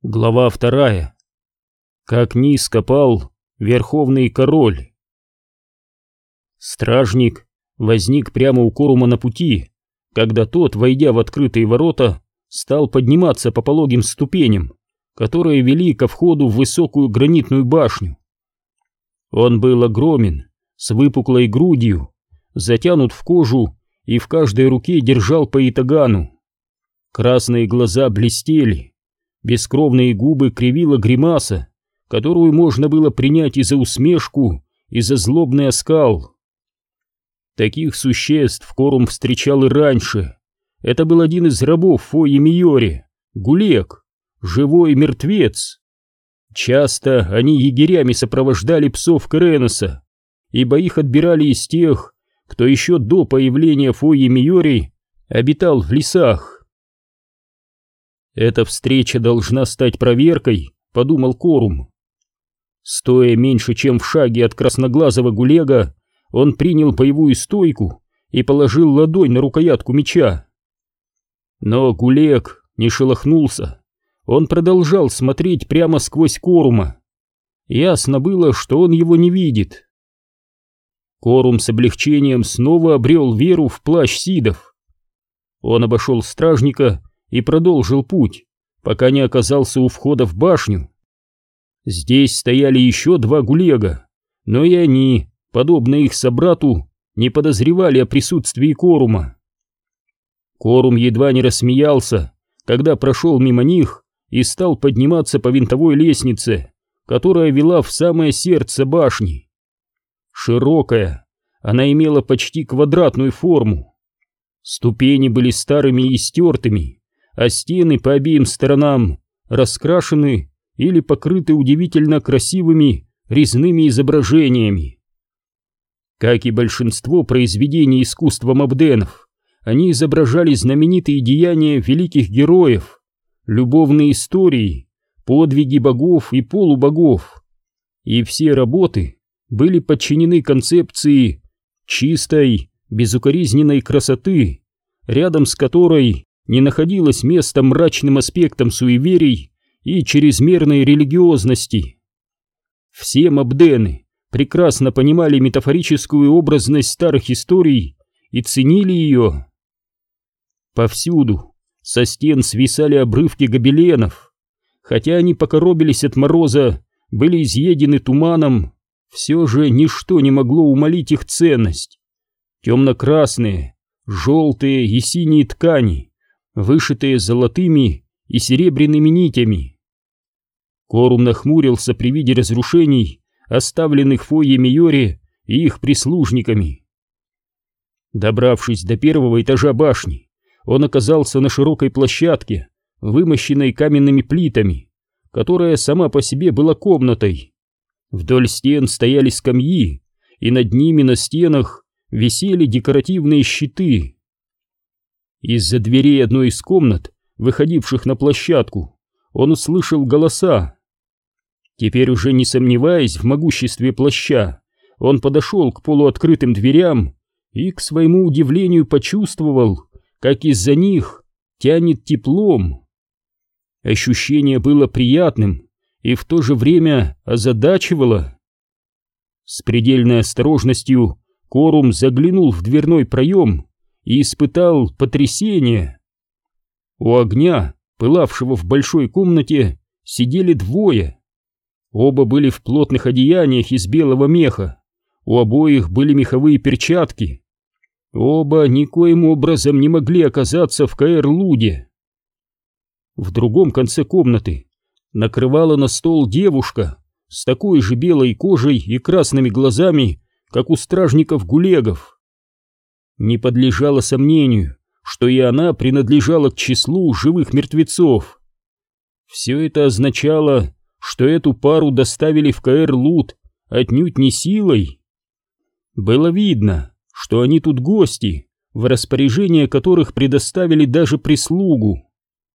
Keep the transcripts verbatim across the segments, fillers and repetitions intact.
Глава вторая. Как низко пал Верховный Король. Стражник возник прямо у Корума на пути, когда тот, войдя в открытые ворота, стал подниматься по пологим ступеням, которые вели ко входу в высокую гранитную башню. Он был огромен, с выпуклой грудью, затянут в кожу и в каждой руке держал по ятагану. Красные глаза блестели. Бескровные губы кривила гримаса, которую можно было принять и за усмешку, и за злобный оскал. Таких существ Корум встречал и раньше. Это был один из рабов Фойи Миори, Гулек, живой мертвец. Часто они егерями сопровождали псов Кереноса, ибо их отбирали из тех, кто еще до появления Фойи Миори обитал в лесах. «Эта встреча должна стать проверкой», — подумал Корум. Стоя меньше, чем в шаге от красноглазого Гулега, он принял боевую стойку и положил ладонь на рукоятку меча. Но Гулег не шелохнулся, он продолжал смотреть прямо сквозь Корума. Ясно было, что он его не видит. Корум с облегчением снова обрел веру в плащ сидов. Он обошел стражника и продолжил путь, пока не оказался у входа в башню. Здесь стояли еще два Гулега, но и они, подобно их собрату, не подозревали о присутствии Корума. Корум едва не рассмеялся, когда прошел мимо них и стал подниматься по винтовой лестнице, которая вела в самое сердце башни. Широкая, она имела почти квадратную форму. Ступени были старыми и стертыми, а стены по обеим сторонам раскрашены или покрыты удивительно красивыми резными изображениями. Как и большинство произведений искусства мабденов, они изображали знаменитые деяния великих героев, любовные истории, подвиги богов и полубогов. И все работы были подчинены концепции чистой, безукоризненной красоты, рядом с которой не находилось места мрачным аспектам суеверий и чрезмерной религиозности. Все мабдены прекрасно понимали метафорическую образность старых историй и ценили ее. Повсюду со стен свисали обрывки гобеленов. Хотя они покоробились от мороза, были изъедены туманом, все же ничто не могло умалить их ценность. Темно-красные, желтые и синие ткани, вышитые золотыми и серебряными нитями. Корум нахмурился при виде разрушений, оставленных Фойей Миори и их прислужниками. Добравшись до первого этажа башни, он оказался на широкой площадке, вымощенной каменными плитами, которая сама по себе была комнатой. Вдоль стен стояли скамьи, и над ними на стенах висели декоративные щиты. Из-за дверей одной из комнат, выходивших на площадку, он услышал голоса. Теперь уже не сомневаясь в могуществе плаща, он подошел к полуоткрытым дверям и, к своему удивлению, почувствовал, как из-за них тянет теплом. Ощущение было приятным и в то же время озадачивало. С предельной осторожностью Корум заглянул в дверной проем и испытал потрясение. У огня, пылавшего в большой комнате, сидели двое. Оба были в плотных одеяниях из белого меха, у обоих были меховые перчатки. Оба никоим образом не могли оказаться в Каэр-Луде. В другом конце комнаты накрывала на стол девушка с такой же белой кожей и красными глазами, как у стражников-гулегов. Не подлежало сомнению, что и она принадлежала к числу живых мертвецов. Все это означало, что эту пару доставили в Каэр-Луд отнюдь не силой. Было видно, что они тут гости, в распоряжение которых предоставили даже прислугу.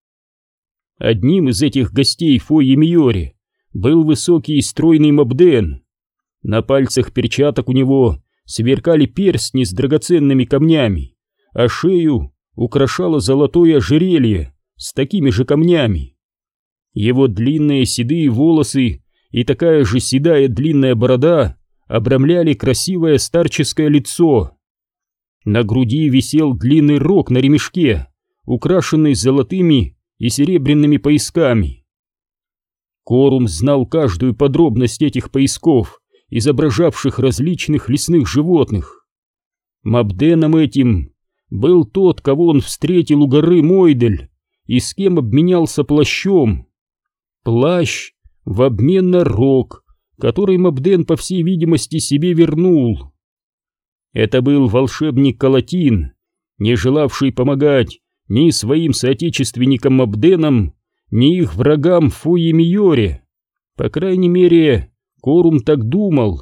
Одним из этих гостей Фойи Миори был высокий и стройный мабден. На пальцах перчаток у него сверкали перстни с драгоценными камнями, а шею украшало золотое ожерелье с такими же камнями. Его длинные седые волосы и такая же седая длинная борода обрамляли красивое старческое лицо. На груди висел длинный рог на ремешке, украшенный золотыми и серебряными поясками. Корум знал каждую подробность этих поясков, изображавших различных лесных животных. Мабденом этим был тот, кого он встретил у горы Мойдель и с кем обменялся плащом. Плащ в обмен на рог, который Мабден, по всей видимости, себе вернул. Это был волшебник Калатин, не желавший помогать ни своим соотечественникам Мабденам, ни их врагам Фойе-Миоре. По крайней мере, Корум так думал.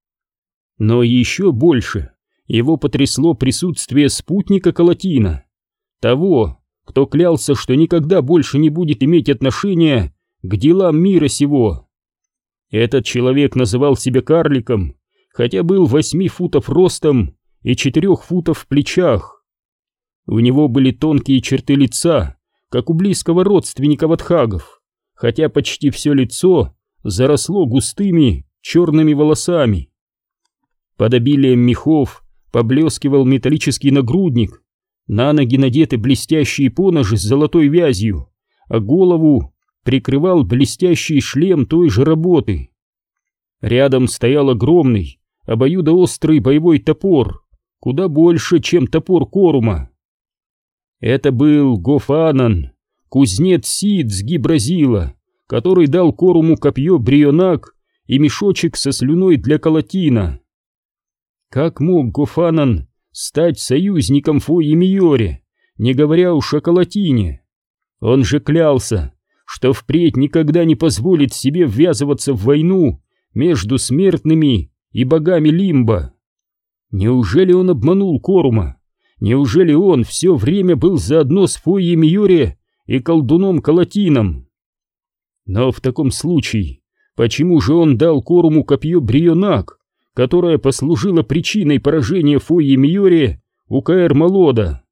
Но еще больше его потрясло присутствие спутника Калатина, того, кто клялся, что никогда больше не будет иметь отношения к делам мира сего. Этот человек называл себя карликом, хотя был восьми футов ростом и четырех футов в плечах. У него были тонкие черты лица, как у близкого родственника ватхагов, хотя почти все лицо заросло густыми черными волосами. Под обилием мехов поблескивал металлический нагрудник, на ноги надеты блестящие поножи с золотой вязью, а голову прикрывал блестящий шлем той же работы. Рядом стоял огромный, обоюдоострый боевой топор, куда больше, чем топор Корума. Это был Гофанан, кузнец Сид с Гибразила, который дал Коруму копье Брионак и мешочек со слюной для Калатина. Как мог Гофанан стать союзником Фойе-Миоре, не говоря уж о Калатине? Он же клялся, что впредь никогда не позволит себе ввязываться в войну между смертными и богами Лимба. Неужели он обманул Корума? Неужели он все время был заодно с Фойе-Миоре и колдуном Калатином? Но в таком случае, почему же он дал Коруму копье Брионак, которое послужило причиной поражения Фойе-Миоре у Каэр-Малода?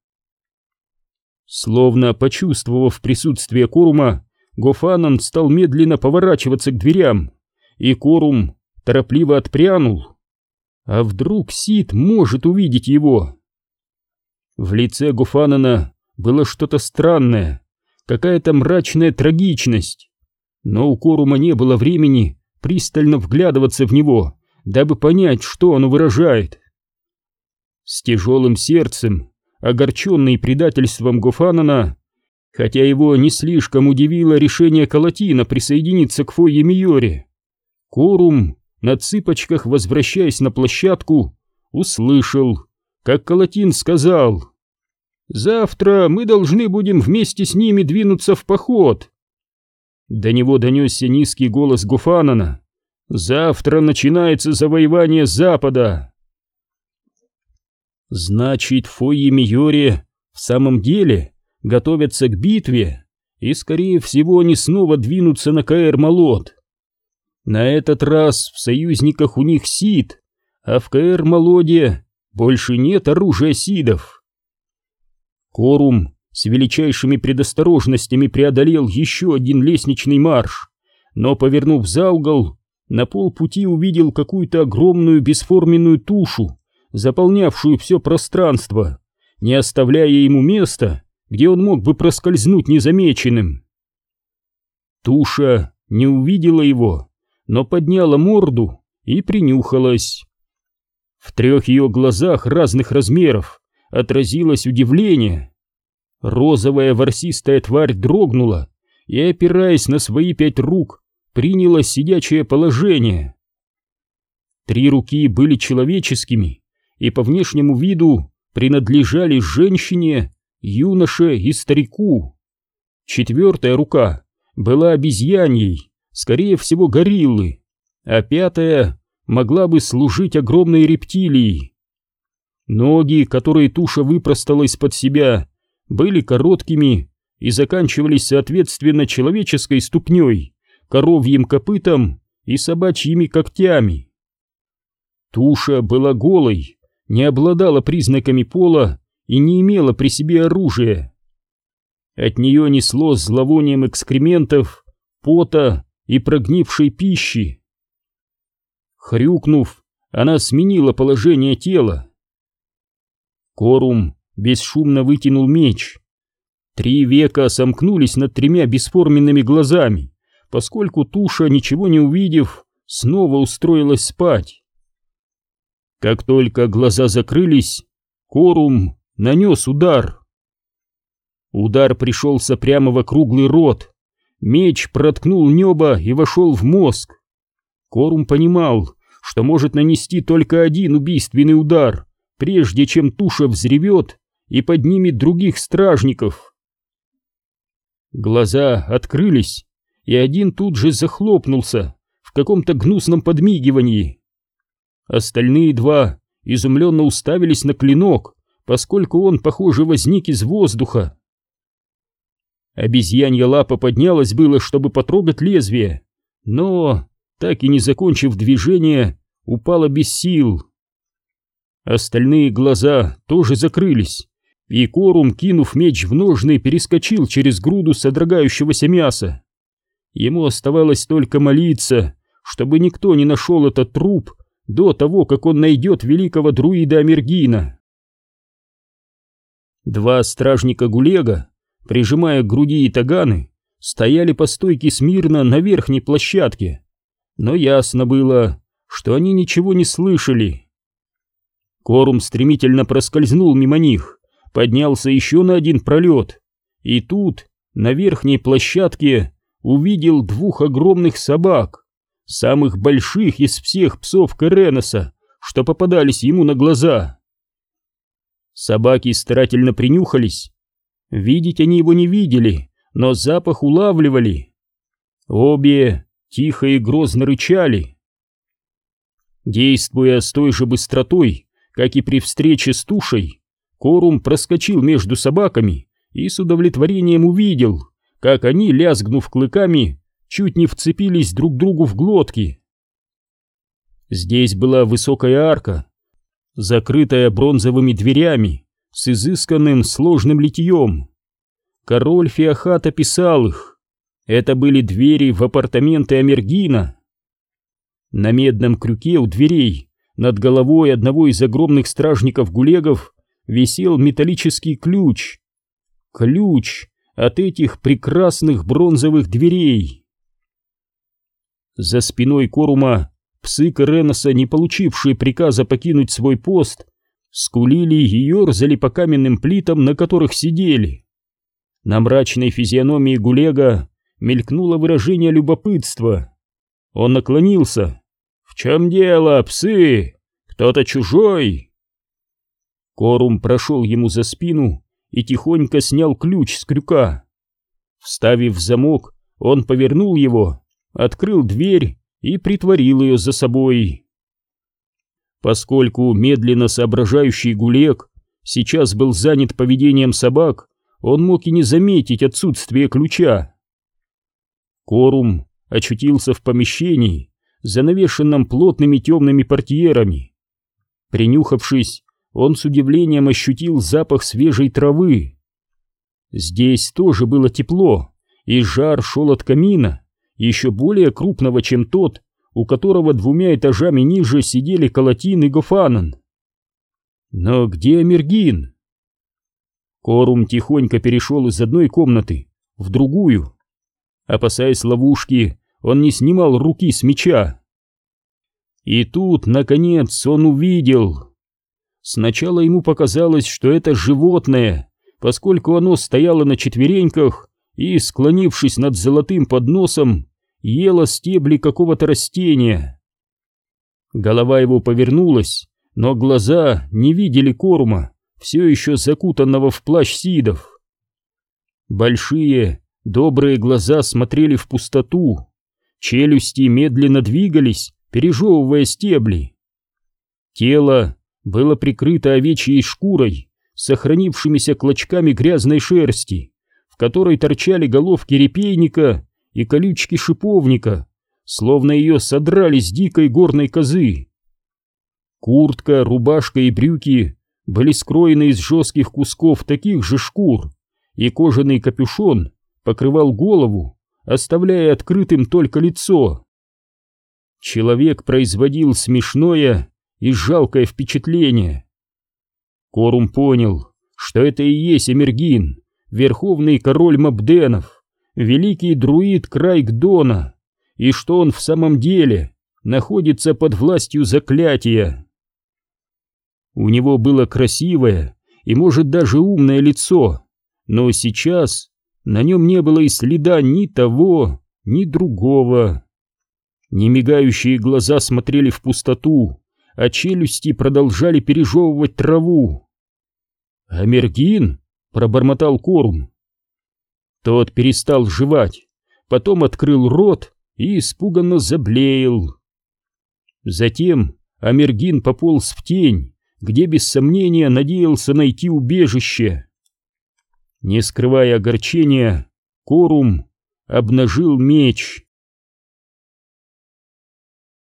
Словно почувствовав присутствие Корума, Гофанан стал медленно поворачиваться к дверям, и Корум торопливо отпрянул. А вдруг Сид может увидеть его? В лице Гофанана было что-то странное, какая-то мрачная трагичность, но у Корума не было времени пристально вглядываться в него, дабы понять, что оно выражает. С тяжелым сердцем, огорченный предательством Гофанана, хотя его не слишком удивило решение Калатина присоединиться к Фойе-Миоре, Корум, на цыпочках возвращаясь на площадку, услышал, как Калатин сказал: «Завтра мы должны будем вместе с ними двинуться в поход». До него донесся низкий голос Гофанана: «Завтра начинается завоевание Запада». Значит, Фойе-Миоре в самом деле готовятся к битве, и, скорее всего, они снова двинутся на Каэр-Малод. На этот раз в союзниках у них Сид, а в Каэр-Малоде больше нет оружия Сидов. Корум с величайшими предосторожностями преодолел еще один лестничный марш, но, повернув за угол, на полпути увидел какую-то огромную бесформенную тушу, заполнявшую все пространство, не оставляя ему места, где он мог бы проскользнуть незамеченным. Туша не увидела его, но подняла морду и принюхалась. В трех ее глазах разных размеров отразилось удивление. Розовая ворсистая тварь дрогнула и, опираясь на свои пять рук, приняла сидячее положение. Три руки были человеческими и по внешнему виду принадлежали женщине, юноше и старику. Четвертая рука была обезьяньей, скорее всего гориллы, а пятая могла бы служить огромной рептилией. Ноги, которые туша выпростала из-под себя, были короткими и заканчивались соответственно человеческой ступней, коровьим копытом и собачьими когтями. Туша была голой, не обладала признаками пола и не имела при себе оружия. От нее несло зловонием экскрементов, пота и прогнившей пищи. Хрюкнув, она сменила положение тела. Корум бесшумно вытянул меч. Три века сомкнулись над тремя бесформенными глазами, поскольку туша, ничего не увидев, снова устроилась спать. Как только глаза закрылись, Корум нанес удар. Удар пришелся прямо в округлый рот. Меч проткнул небо и вошел в мозг. Корум понимал, что может нанести только один убийственный удар, прежде чем туша взревет и поднимет других стражников. Глаза открылись, и один тут же захлопнулся в каком-то гнусном подмигивании. Остальные два изумленно уставились на клинок, поскольку он, похоже, возник из воздуха. Обезьянья лапа поднялась было, чтобы потрогать лезвие, но, так и не закончив движение, упала без сил. Остальные глаза тоже закрылись, и Корум, кинув меч в ножны, перескочил через груду содрогающегося мяса. Ему оставалось только молиться, чтобы никто не нашел этот труп до того, как он найдет великого друида Амергина. Два стражника Гулега, прижимая к груди ятаганы, стояли по стойке смирно на верхней площадке, но ясно было, что они ничего не слышали. Корум стремительно проскользнул мимо них, поднялся еще на один пролет, и тут, на верхней площадке, увидел двух огромных собак, самых больших из всех псов Кереноса, что попадались ему на глаза. Собаки старательно принюхались. Видеть они его не видели, но запах улавливали. Обе тихо и грозно рычали. Действуя с той же быстротой, как и при встрече с тушей, Корум проскочил между собаками и с удовлетворением увидел, как они, лязгнув клыками, чуть не вцепились друг другу в глотки. Здесь была высокая арка, закрытая бронзовыми дверями с изысканным сложным литьем. Король Феохат описал их. Это были двери в апартаменты Амергина. На медном крюке у дверей над головой одного из огромных стражников Гулегов висел металлический ключ. Ключ от этих прекрасных бронзовых дверей. За спиной Корума псы Кереноса, не получившие приказа покинуть свой пост, скулили и ерзали по каменным плитам, на которых сидели. На мрачной физиономии Гулега мелькнуло выражение любопытства. Он наклонился. «В чем дело, псы? Кто-то чужой?» Корум прошел ему за спину и тихонько снял ключ с крюка. Вставив в замок, он повернул его, открыл дверь и притворил ее за собой. Поскольку медленно соображающий Гулег сейчас был занят поведением собак, он мог и не заметить отсутствие ключа. Корум очутился в помещении, занавешенном плотными темными портьерами. Принюхавшись, он с удивлением ощутил запах свежей травы. Здесь тоже было тепло, и жар шел от камина, еще более крупного, чем тот, у которого двумя этажами ниже сидели Колотин и Гофанан. Но где Амергин? Корум тихонько перешел из одной комнаты в другую. Опасаясь ловушки, он не снимал руки с меча. И тут, наконец, он увидел. Сначала ему показалось, что это животное, поскольку оно стояло на четвереньках и, склонившись над золотым подносом, ело стебли какого-то растения. Голова его повернулась, но глаза не видели Корума, все еще закутанного в плащ сидов. Большие, добрые глаза смотрели в пустоту, челюсти медленно двигались, пережевывая стебли. Тело было прикрыто овечьей шкурой, сохранившимися клочками грязной шерсти, в которой торчали головки репейника и колючки шиповника, словно ее содрали с дикой горной козы. Куртка, рубашка и брюки были скроены из жестких кусков таких же шкур, и кожаный капюшон покрывал голову, оставляя открытым только лицо. Человек производил смешное и жалкое впечатление. Корум понял, что это и есть Эмергин, верховный король Мобденов, великий друид Крайгдона, и что он в самом деле находится под властью заклятия. У него было красивое и, может, даже умное лицо, но сейчас на нем не было и следа ни того, ни другого. Немигающие глаза смотрели в пустоту, а челюсти продолжали пережевывать траву. «Амергин?» — пробормотал Корум. Тот перестал жевать, потом открыл рот и испуганно заблеял. Затем Амергин пополз в тень, где без сомнения надеялся найти убежище. Не скрывая огорчения, Корум обнажил меч.